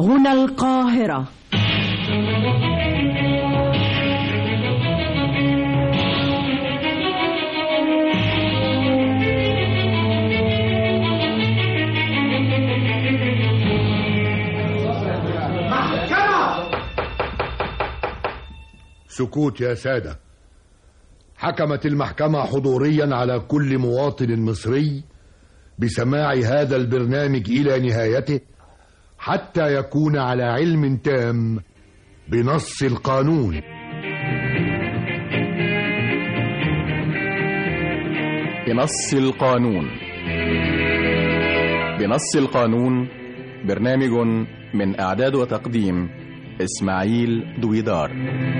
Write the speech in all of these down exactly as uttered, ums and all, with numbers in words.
هنا القاهرة. سكوت يا سادة. حكمت المحكمة حضوريا على كل مواطن مصري بسماع هذا البرنامج إلى نهايته حتى يكون على علم تام بنص القانون. بنص القانون. بنص القانون برنامج من إعداد وتقديم إسماعيل دويدار.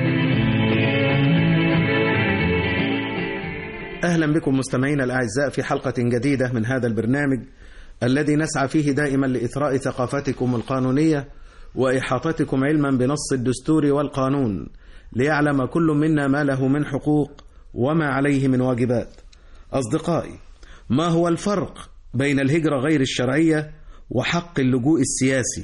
أهلا بكم مستمعينا الأعزاء في حلقة جديدة من هذا البرنامج الذي نسعى فيه دائما لإثراء ثقافتكم القانونية وإحاطتكم علما بنص الدستور والقانون ليعلم كل منا ما له من حقوق وما عليه من واجبات. أصدقائي، ما هو الفرق بين الهجرة غير الشرعية وحق اللجوء السياسي؟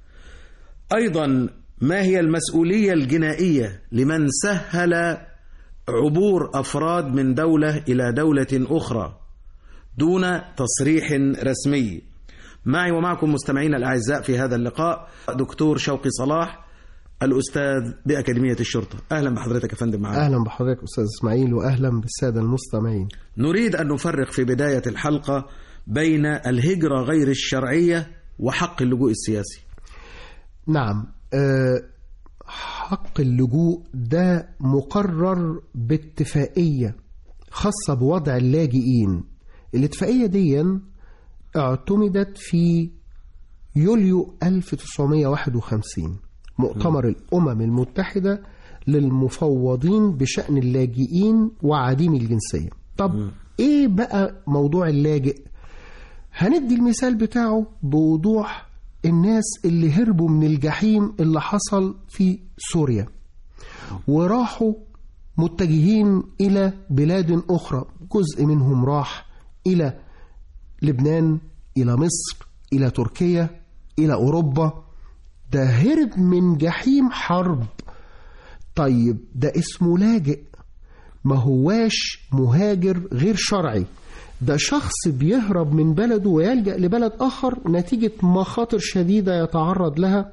أيضا ما هي المسؤولية الجنائية لمن سهل عبور أفراد من دولة إلى دولة أخرى دون تصريح رسمي؟ معي ومعكم مستمعين الأعزاء في هذا اللقاء دكتور شوقي صلاح الأستاذ بأكاديمية الشرطة. أهلا بحضرتك يا فندم معنا. أهلا بحضرتك أستاذ إسماعيل، وأهلا بالسادة المستمعين. نريد أن نفرق في بداية الحلقة بين الهجرة غير الشرعية وحق اللجوء السياسي. نعم، أه حق اللجوء ده مقرر باتفاقية خاصة بوضع اللاجئين. الاتفاقية دي اعتمدت في يوليو ألف وتسعمائة وواحد وخمسين، مؤتمر الأمم المتحدة للمفوضين بشأن اللاجئين وعديم الجنسية. طب م. ايه بقى موضوع اللاجئ؟ هندي المثال بتاعه بوضوح. الناس اللي هربوا من الجحيم اللي حصل في سوريا وراحوا متجهين إلى بلاد أخرى، جزء منهم راح إلى لبنان، إلى مصر، إلى تركيا، إلى أوروبا. ده هرب من جحيم حرب. طيب ده اسمه لاجئ، ما هواش مهاجر غير شرعي. ده شخص بيهرب من بلده ويلجأ لبلد آخر نتيجة مخاطر شديدة يتعرض لها،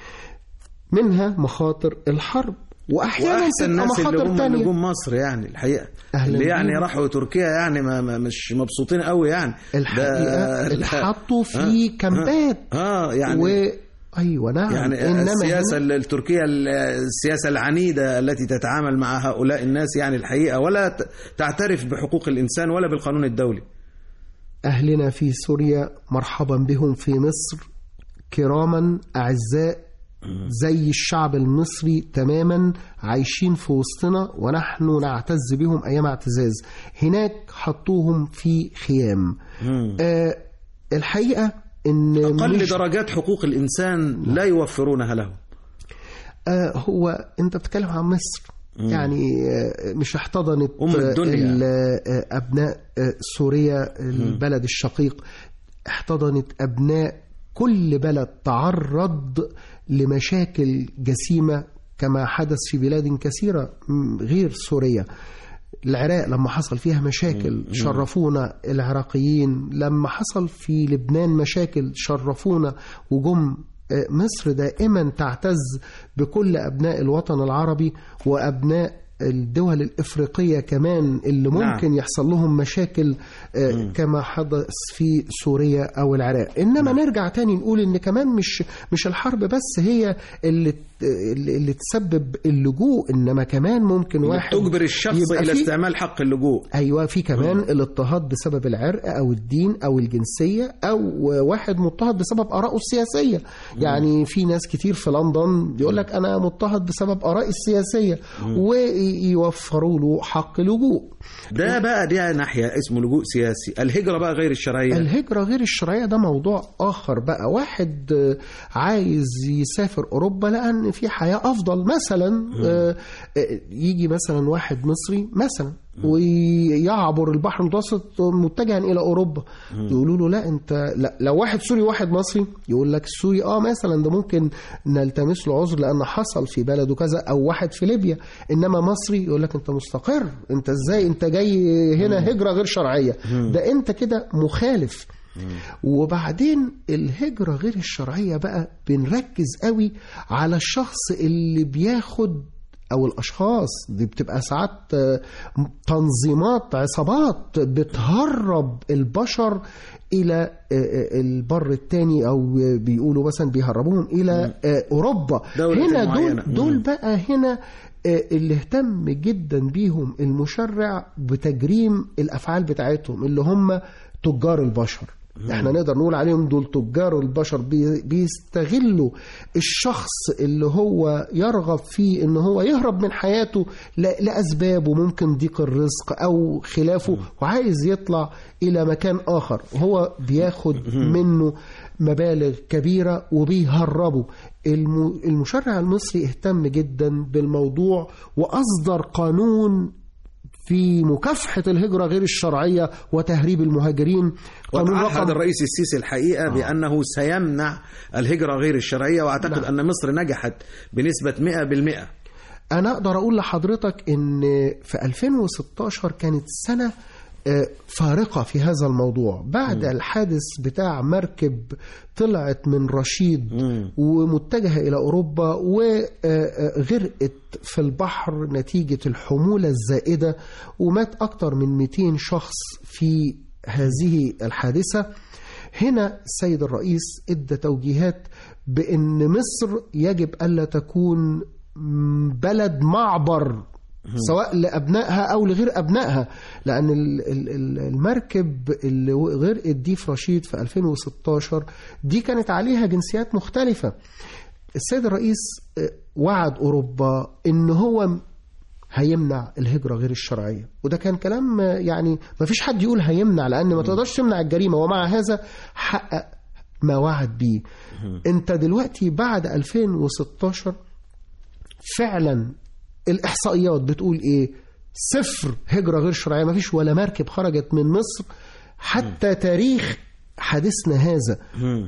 منها مخاطر الحرب وأحيانا الناس اللي هم اللي جم مصر يعني الحقيقة اللي يعني راحوا تركيا يعني ما ما مش مبسوطين قوي يعني الحقيقة اللي حطوا في آه كامبات اه يعني و أيوة نعم. يعني السياسة التركية السياسة العنيدة التي تتعامل مع هؤلاء الناس يعني الحقيقة ولا تعترف بحقوق الإنسان ولا بالقانون الدولي. أهلنا في سوريا مرحبا بهم في مصر، كراما أعزاء زي الشعب المصري تماما، عايشين في وسطنا ونحن نعتز بهم أيام اعتزاز. هناك حطوهم في خيام. آه الحقيقة إن أقل درجات حقوق الإنسان لا يوفرونها له. آه هو أنت بتتكلم عن مصر. مم. يعني آه مش احتضنت أم الدنيا آه أبناء آه سوريا البلد الشقيق، احتضنت أبناء كل بلد تعرض لمشاكل جسيمة كما حدث في بلاد كثيرة غير سوريا. العراق لما حصل فيها مشاكل شرفونا العراقيين، لما حصل في لبنان مشاكل شرفونا وجم. مصر دائما تعتز بكل أبناء الوطن العربي وأبناء الدول الإفريقية كمان اللي ممكن نعم. يحصل لهم مشاكل آه كما حدث في سوريا أو العراق. إنما نعم. نرجع تاني نقول إن كمان مش مش الحرب بس هي اللي اللي تسبب اللجوء، إنما كمان ممكن واحد تجبر الشخص إلى استعمال حق اللجوء. أيوة، في كمان مم. الاضطهاد بسبب العرق أو الدين أو الجنسية، أو واحد مضطهد بسبب آرائه السياسية. مم. يعني في ناس كتير في لندن بيقول لك أنا مضطهد بسبب آرائي السياسية و يوفروا له حق لجوء. ده بقى دي ناحية اسمه لجوء سياسي. الهجرة بقى غير الشرعية. الهجرة غير الشرعية ده موضوع آخر بقى. واحد عايز يسافر أوروبا لأن في حياة أفضل مثلا. يجي مثلا واحد مصري مثلا ويعبر البحر المتوسط متجها الى اوروبا. يقولوا له لا انت لا، لو واحد سوري واحد مصري يقول لك السوري اه مثلا ده ممكن نلتمس له عذر لان حصل في بلده كذا، او واحد في ليبيا. انما مصري يقول لك انت مستقر، انت ازاي انت جاي هنا هجرة غير شرعية، ده انت كده مخالف. وبعدين الهجرة غير الشرعية بقى بنركز قوي على الشخص اللي بياخد، أو الأشخاص دي بتبقى ساعات تنظيمات عصابات بتهرب البشر إلى البر التاني، أو بيقولوا مثلا بيهربوهم إلى أوروبا. هنا دول, دول بقى هنا اللي اهتم جدا بيهم المشرع بتجريم الأفعال بتاعتهم، اللي هم تجار البشر. احنا نقدر نقول عليهم دول تجار البشر، بيستغلوا الشخص اللي هو يرغب فيه ان هو يهرب من حياته لأسباب، وممكن ضيق الرزق او خلافه، وعايز يطلع الى مكان اخر، وهو بياخد منه مبالغ كبيرة وبيهربوا. المشرع المصري اهتم جدا بالموضوع وأصدر قانون في مكافحة الهجرة غير الشرعية وتهريب المهاجرين. وتعهد الرئيس السيسي الحقيقة آه. بأنه سيمنع الهجرة غير الشرعية، وأعتقد نعم. أن مصر نجحت بنسبة مئة بالمئة. أنا أقدر أقول لحضرتك أن في ألفين وستة عشر كانت سنة فارقة في هذا الموضوع، بعد م. الحادث بتاع مركب طلعت من رشيد م. ومتجهة إلى أوروبا وغرقت في البحر نتيجة الحمولة الزائدة، ومات أكثر من مئتين شخص في هذه الحادثة. هنا السيد الرئيس ادى توجيهات بأن مصر يجب ألا تكون بلد معبر سواء لأبنائها أو لغير أبنائها، لأن المركب اللي غرقت دي في رشيد في ألفين وستة عشر دي كانت عليها جنسيات مختلفة. السيد الرئيس وعد أوروبا إن هو هيمنع الهجرة غير الشرعية، وده كان كلام يعني ما فيش حد يقول هيمنع، لأن ما تقدرش تمنع الجريمة، ومع هذا حقق ما وعد بيه. انت دلوقتي بعد ألفين وستة عشر فعلا الإحصائيات بتقول إيه؟ صفر هجرة غير شرعية، ما فيش ولا مركب خرجت من مصر حتى تاريخ حديثنا هذا.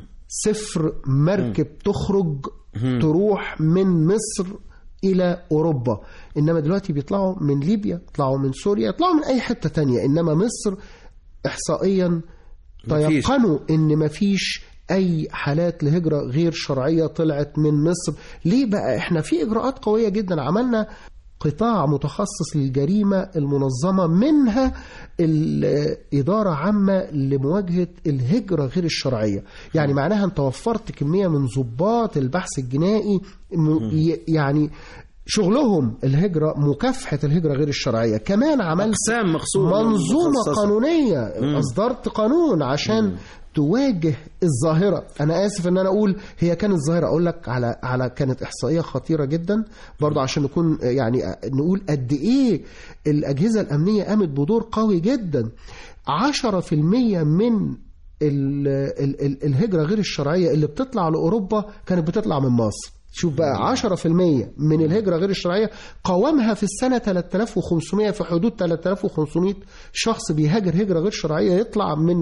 صفر مركب تخرج تروح من مصر إلى أوروبا. إنما دلوقتي بيطلعوا من ليبيا، يطلعوا من سوريا، يطلعوا من أي حتة تانية. إنما مصر إحصائيا تيقنوا إن ما فيش أي حالات لهجرة غير شرعية طلعت من مصر. ليه بقى؟ إحنا في إجراءات قوية جدا، عملنا قطاع متخصص للجريمة المنظمة، منها الإدارة عامة لمواجهة الهجرة غير الشرعية. يعني معناها أنت وفرت كمية من ضباط البحث الجنائي، يعني شغلهم الهجرة، مكافحة الهجرة غير الشرعية. كمان عملت منظومة قانونية، أصدرت قانون عشان م. تواجه الظاهرة. أنا آسف أن أنا أقول هي كانت ظاهرة، أقول لك على على كانت إحصائية خطيرة جدا برضو، عشان نكون يعني نقول قد إيه الأجهزة الأمنية قامت بدور قوي جدا. عشرة في المية من ال ال ال الهجرة غير الشرعية اللي بتطلع لأوروبا كانت بتطلع من مصر. شوف بقى، عشرة في المية من الهجرة غير الشرعية قوامها في السنة ثلاثة آلاف وخمسمائة، في حدود ثلاثة آلاف وخمسمائة شخص بيهاجر هجرة غير شرعية، يطلع من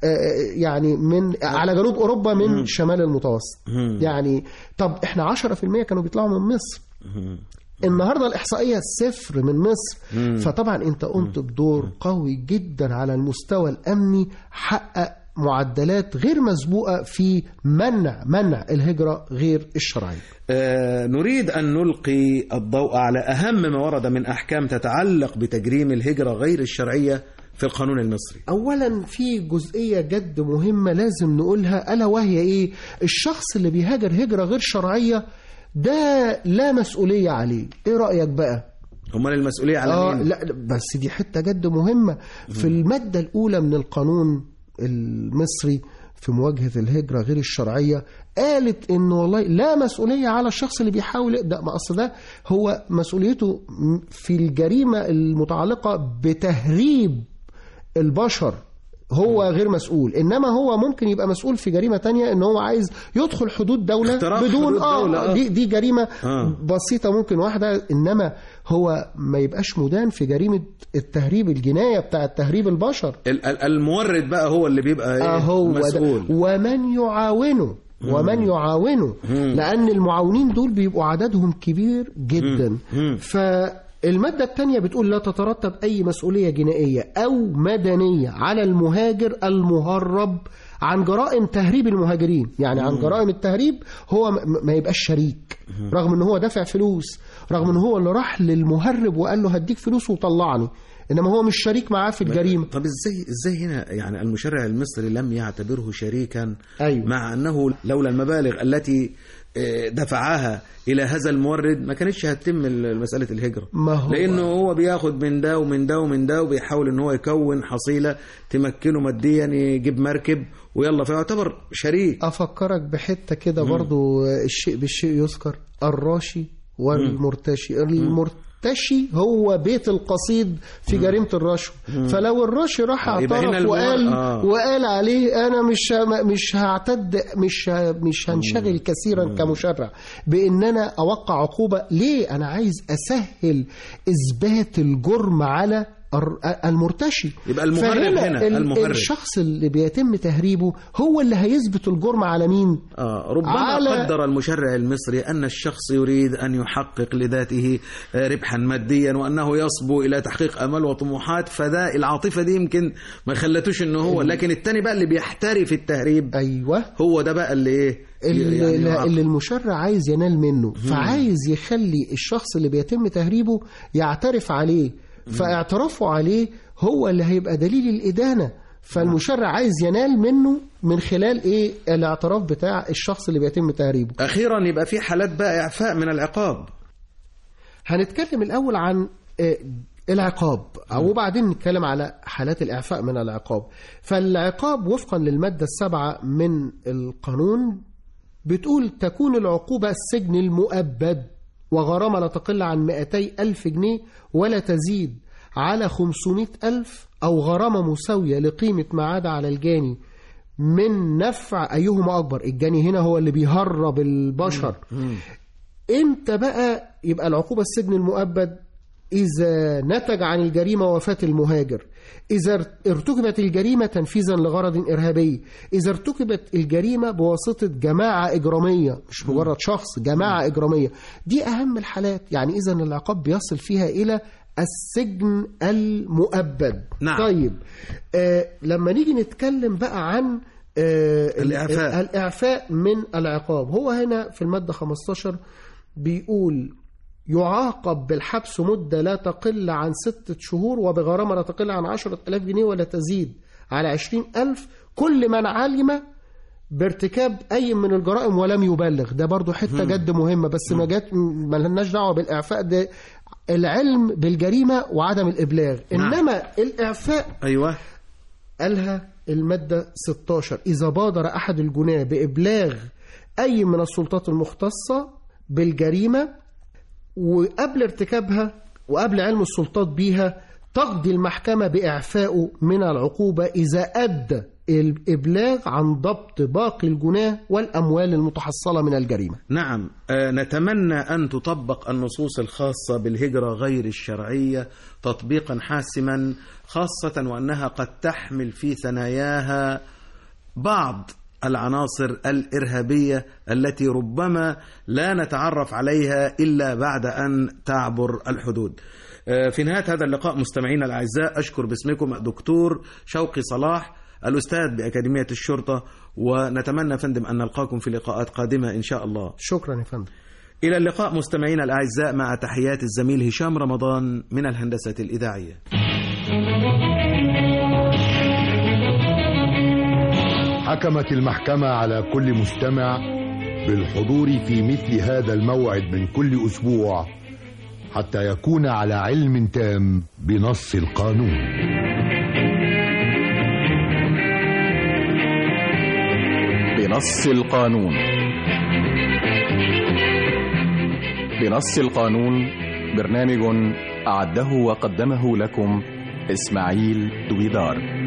يعني من على جنوب أوروبا من شمال المتوسط. يعني طب احنا عشرة في المية كانوا بيطلعوا من مصر، النهاردة الإحصائية صفر من مصر. فطبعا انت قمت بدور قوي جدا على المستوى الأمني، حقق معدلات غير مسبوقة في منع منع الهجرة غير الشرعية. آه نريد أن نلقي الضوء على أهم ما ورد من أحكام تتعلق بتجريم الهجرة غير الشرعية في القانون المصري. أولا في جزئية جد مهمة لازم نقولها، ألا وهي إيه؟ الشخص اللي بيهاجر هجرة غير شرعية ده لا مسؤولية عليه. إيه رأيك بقى؟ هم المسؤولية على آه مين؟ لا بس دي حتة جد مهمة. في المادة الأولى من القانون المصري في مواجهة الهجرة غير الشرعية قالت إن والله لا مسؤولية على الشخص اللي بيحاول، ده ما أصل ده هو مسؤوليته في الجريمة المتعلقة بتهريب البشر، هو غير مسؤول، انما هو ممكن يبقى مسؤول في جريمه تانية ان هو عايز يدخل حدود دوله بدون حدود اه, دولة. آه. دي دي جريمه آه. بسيطه ممكن واحده، انما هو ما يبقاش مدان في جريمه التهريب، الجنايه بتاع تهريب البشر. المورد بقى هو اللي بيبقى آه هو مسؤول، ومن يعاونه ومن يعاونه لأن المعاونين دول بيبقوا عددهم كبير جدا. فالمادة الثانية بتقول لا تترتب أي مسؤولية جنائية أو مدنية على المهاجر المهرب عن جرائم تهريب المهاجرين. يعني عن جرائم التهريب هو ما يبقاش شريك، رغم ان هو دافع فلوس، رغم ان هو اللي راح للمهرب وقال له هديك فلوس وطلعني، انما هو مش شريك معاه في الجريمه. طب ازاي ازاي هنا يعني المشرع المصري لم يعتبره شريكا؟ أيوة. مع انه لولا المبالغ التي دفعها الى هذا المورد ما كانتش هتتم مساله الهجره، ما هو لانه هو بياخد من ده ومن ده ومن ده وبيحاول ان هو يكون حصيله تمكنه ماديا، يجيب مركب ويلا، فيعتبر شريك. افكرك بحته كده برضو، الشيء بالشيء يذكر، الراشي والمرتشي. المرتشي هو بيت القصيد في جريمه الرشوه، فلو الراشي راح اعترف وقال آه. وقال عليه انا مش مش هعتد مش مش هنشغل كثيرا كمشرع بان انا اوقع عقوبه. ليه؟ انا عايز اسهل اثبات الجرم على المرتشي. يبقى المهرب هنا المهرب. الشخص اللي بيتم تهريبه هو اللي هيثبت الجرم على مين؟ آه ربما على... قدر المشرع المصري أن الشخص يريد أن يحقق لذاته ربحا ماديا وأنه يصبو إلى تحقيق أمل وطموحات، فده العاطفة دي يمكن ما خلتوش إنه هو، لكن التاني بقى اللي بيحترف التهريب أيوة هو ده بقى اللي إيه اللي, يعني اللي المشرع عايز ينال منه، فعايز يخلي الشخص اللي بيتم تهريبه يعترف عليه، فاعترافه عليه هو اللي هيبقى دليل الإدانة. فالمشرع عايز ينال منه من خلال ايه؟ الاعتراف بتاع الشخص اللي بيتم تهريبه. اخيرا يبقى في حالات بقى اعفاء من العقاب. هنتكلم الاول عن العقاب وبعدين نتكلم على حالات الاعفاء من العقاب. فالعقاب وفقا للمادة السابعة من القانون بتقول تكون العقوبة السجن المؤبد وغرامة لا تقل عن مئتي ألف جنيه ولا تزيد على خمسمائة ألف، أو غرامة مساوية لقيمة ما عدا على الجاني من نفع أيهما أكبر. الجاني هنا هو اللي بيهرب البشر. إمتى بقى يبقى العقوبة السجن المؤبد؟ إذا نتج عن الجريمة وفاة المهاجر، إذا ارتكبت الجريمة تنفيذا لغرض إرهابي، إذا ارتكبت الجريمة بواسطة جماعة إجرامية، مش مجرد شخص، جماعة إجرامية. دي أهم الحالات. يعني إذا العقاب بيصل فيها إلى السجن المؤبد. نعم. طيب آه لما نيجي نتكلم بقى عن آه الإعفاء. الإعفاء من العقاب، هو هنا في المادة خمسة عشر بيقول يعاقب بالحبس مدة لا تقل عن ستة شهور وبغرامة لا تقل عن عشرة ألاف جنيه ولا تزيد على عشرين ألف كل من علم بارتكاب أي من الجرائم ولم يبلغ. ده برضو حتة جد مهمة، بس ما جات ما لناش دعوة بالإعفاء، ده العلم بالجريمة وعدم الإبلاغ. إنما الإعفاء أيوة قالها المادة ستة عشر إذا بادر أحد الجناة بإبلاغ أي من السلطات المختصة بالجريمة وقبل ارتكابها وقبل علم السلطات بيها، تقضي المحكمة بإعفائه من العقوبة إذا أدى الإبلاغ عن ضبط باقي الجناه والأموال المتحصلة من الجريمة. نعم. آه نتمنى أن تطبق النصوص الخاصة بالهجرة غير الشرعية تطبيقا حاسما، خاصة وأنها قد تحمل في ثناياها بعض العناصر الإرهابية التي ربما لا نتعرف عليها إلا بعد أن تعبر الحدود. في نهاية هذا اللقاء مستمعينا الأعزاء أشكر باسمكم دكتور شوقي صلاح الأستاذ بأكاديمية الشرطة، ونتمنى فندم أن نلقاكم في لقاءات قادمة إن شاء الله. شكرا يا فندم. إلى اللقاء مستمعينا الأعزاء، مع تحيات الزميل هشام رمضان من الهندسة الإذاعية. حكمت المحكمة على كل مستمع بالحضور في مثل هذا الموعد من كل أسبوع حتى يكون على علم تام بنص القانون. بنص القانون. بنص القانون برنامج أعده وقدمه لكم إسماعيل دويدار.